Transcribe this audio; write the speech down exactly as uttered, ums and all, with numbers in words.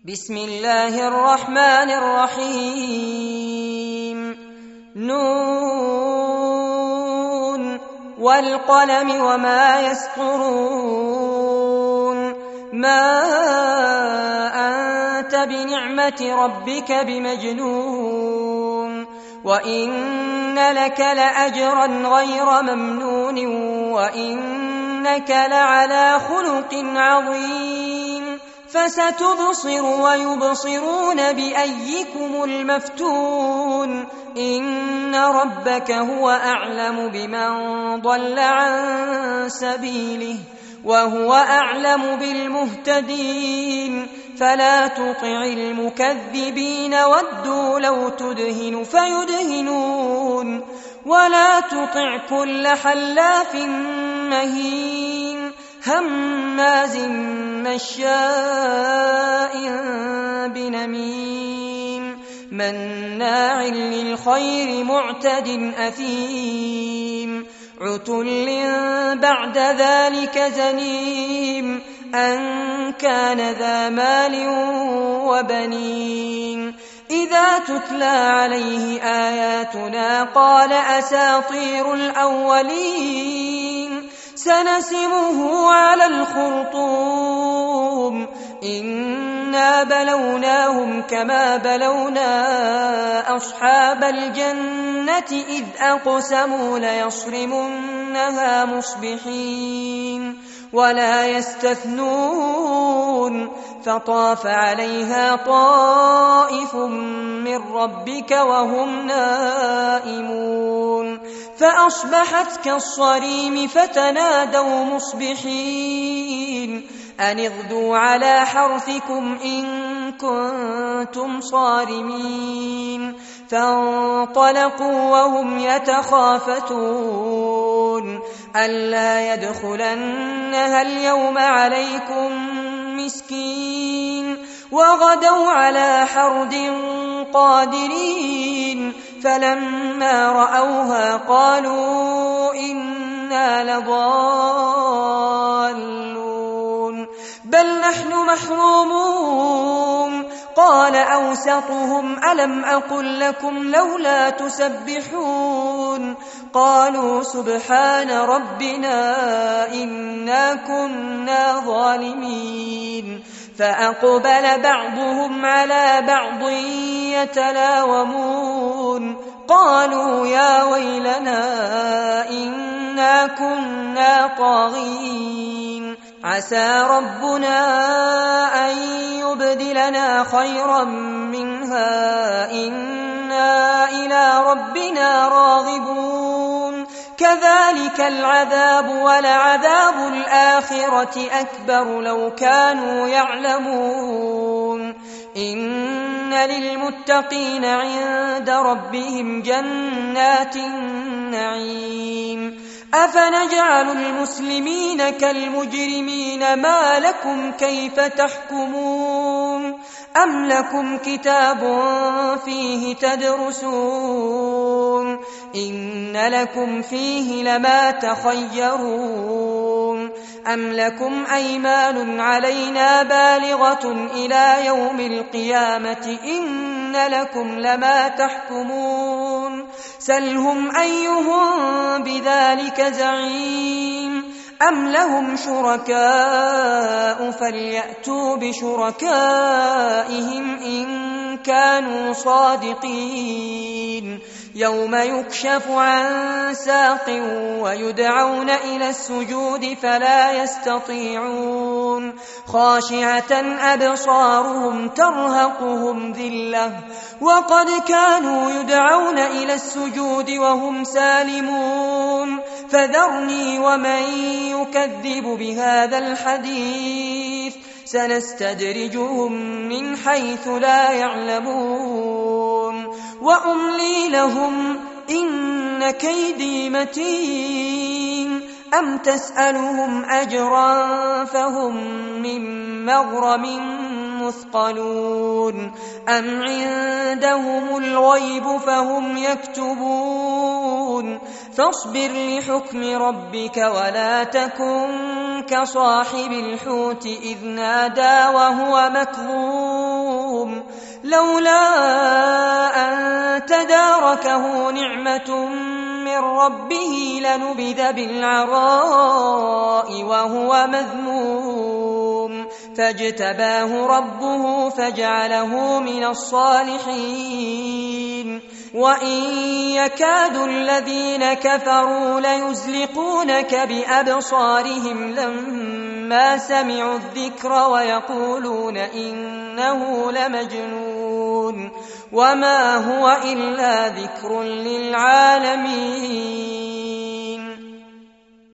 بسم الله الرحمن الرحيم نون والقلم وما يسطرون ما أنت بنعمة ربك بمجنون وإن لك لأجرا غير ممنون وإنك لعلى خلق عظيم فستبصر ويبصرون بأيكم المفتون إن ربك هو أعلم بمن ضل عن سبيله وهو أعلم بالمهتدين فلا تطع المكذبين ودوا لو تدهن فيدهنون ولا تطع كل حلاف مهين هماز مشاء بنميم مناع للخير معتد أثيم عتل بعد ذلك زنيم أن كان ذا مال وبنين إذا تتلى عليه آياتنا قال أساطير الأولين سنسمه على الخرطوم إنا بلوناهم كما بلونا أصحاب الجنة إذ أقسموا ليصرمنها مصبحين ولا يستثنون فطاف عليها طائف من ربك وهم نائمون فأصبحت كالصريم فتنادوا مصبحين أن اغدوا على حرثكم إن كنتم صارمين فانطلقوا وهم يتخافتون ألا يدخلنها اليوم عليكم مسكين وغدوا على حرد قادرين فلما رأوها قالوا إنا لضالون بل نحن محرومون قال أوسطهم ألم أقل لكم لولا تسبحون قالوا سبحان ربنا إنا كنا ظالمين فأقبل بعضهم على بعض يتلاومون قالوا يا ويلنا إنا كنا طاغين عسى ربنا أن يبدلنا خيرا منها إنا إلى ربنا راغبون كذلك العذاب ولعذاب الآخرة أكبر لو كانوا يعلمون إن للمتقين عند ربهم جنات النعيم أفنجعل المسلمين كالمجرمين ما لكم كيف تحكمون أم لكم كتاب فيه تدرسون إن لكم فيه لما تخيرون أم لكم أيمان علينا بالغة إلى يوم القيامة إن لكم لما تحكمون سلهم أيهم بذلك زعيم أم لهم شركاء فليأتوا بشركائهم إن كانوا صادقين يوم يكشف عن ساق ويدعون إلى السجود فلا يستطيعون خاشعة أبصارهم ترهقهم ذلة وقد كانوا يدعون إلى السجود وهم سالمون فذرني ومن يكذب بهذا الحديث سنستدرجهم من حيث لا يعلمون وأملي لهم إن كيدي متين أم تسألهم أجرا فهم من مغرم مثقلون أم عندهم الغيب فهم يكتبون فاصبر لحكم ربك ولا تكن كصاحب الحوت إذ نادى وهو مكظوم مهضوم لولا أن تداركه نعمة من ربه لنبذ بالعراء وهو مذموم فاجتباه ربه فجعله من الصالحين وإن يكاد الذين كفروا ليزلقونك بأبصارهم لما سمعوا الذكر ويقولون إنه لمجنون وما هو إلا ذكر للعالمين